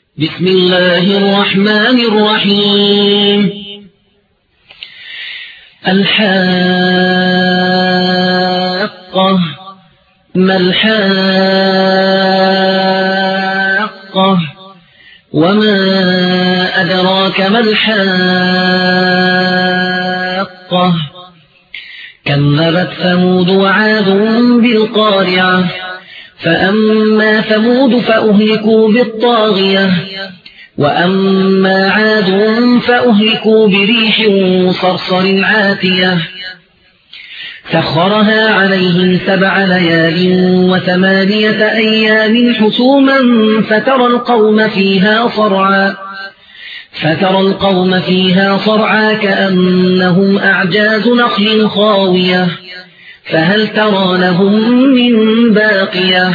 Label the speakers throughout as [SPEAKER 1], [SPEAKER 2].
[SPEAKER 1] بسم الله الرحمن الرحيم. الحاقة. ما الحاقة؟ وما أدراك ما الحاقة؟ كذبت ثمود وعاد بالقارعة. فأما ثمود فأهلكوا بالطاغية، وأما عاد فأهلكوا بريح صرصر عاتية سخرها عليهم 7 ليال و8 أيام حسوما فترى القوم فيها صرعى كأنهم أعجاز نخل خاوية فهل ترى لهم من باقية.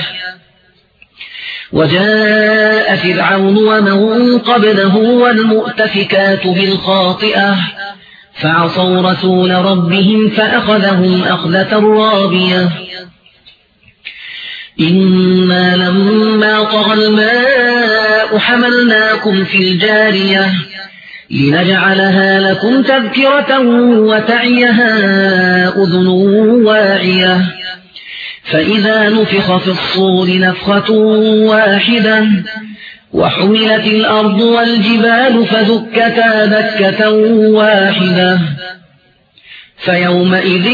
[SPEAKER 1] وجاء فرعون ومن قبله والمؤتفكات بالخاطئة فعصوا رسول ربهم فأخذهم أخذة رابية. إنا لما طغى الماء حملناكم في الجارية لنجعلها لكم تذكرة وتعيها أذن واعية. فإذا نفخ في الصور نفخة واحدة وحملت الأرض والجبال فدكتا دكة واحدة فيومئذ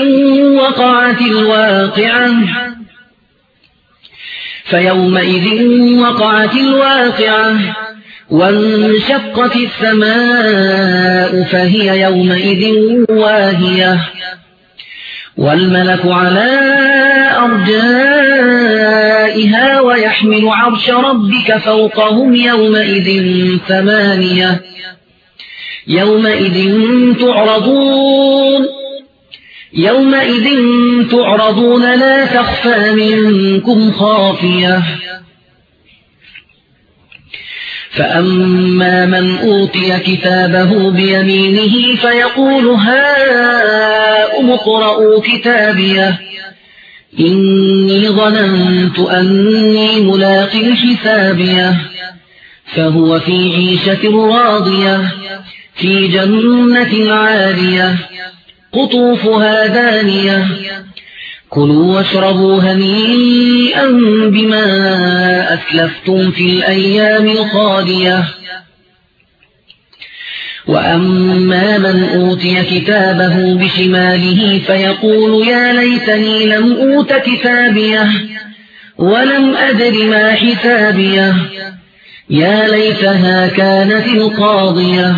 [SPEAKER 1] وقعت الواقعة وانشقت السماء فهي يومئذ واهية والملك على أرجائها ويحمل عرش ربك فوقهم يومئذ 8. يومئذ تعرضون لا تخفى منكم خافية. فأما من أوتي كتابه بيمينه فيقول هاؤم اقرءوا كتابيه إني ظننت أني ملاق حسابيه. فهو في عيشة راضية في جنة عالية قطوفها دانية كلوا واشربوا هنيئا بما أسلفتم في الأيام الخالية. وأما من أوتي كتابه بشماله فيقول يا ليتني لم أوت كتابيه ولم أدر ما حسابيه يا ليتها كانت القاضية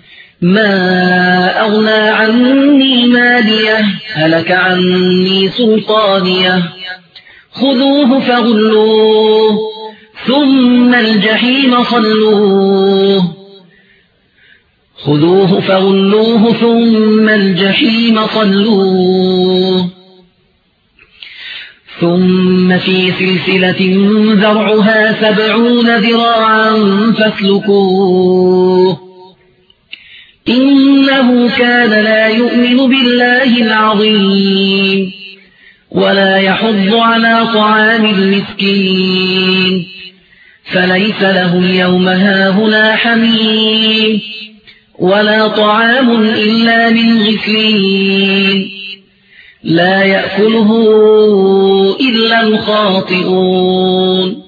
[SPEAKER 1] ما أغنى عني ماليه هلك عني سلطانيه خذوه فغلوه ثم الجحيم صلوه ثم في سلسلة ذرعها 70 ذراعا فاسلكوه إنه كان لا يؤمن بالله العظيم ولا يحض على طعام المسكين فليس له اليوم هاهنا حميم ولا طعام إلا من غسلين لا يأكله إلا الخاطئون.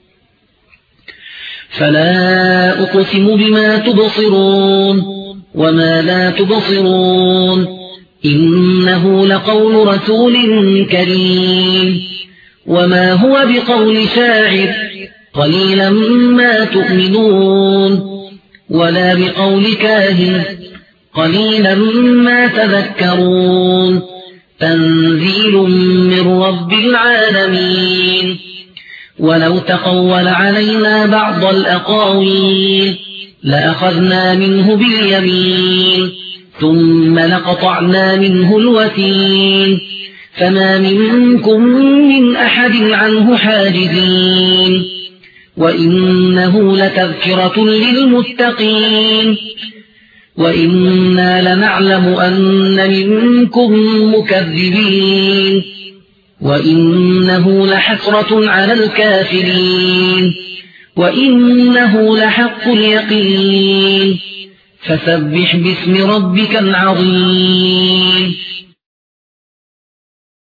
[SPEAKER 1] فلا أقسم بما تبصرون وما لا تبصرون إنه لقول رسول كريم وما هو بقول شاعر قليلا ما تؤمنون ولا بقول كاهن قليلا ما تذكرون تنزيل من رب العالمين. ولو تقول علينا بعض الأقاويل لأخذنا منه باليمين ثم لقطعنا منه الوتين فما منكم من أحد عنه حاجزين. وإنه لتذكرة للمتقين وإنا لنعلم أن منكم مكذبين وإنه لحسرة على الكافرين وإنه لحق اليقين فسبح باسم ربك العظيم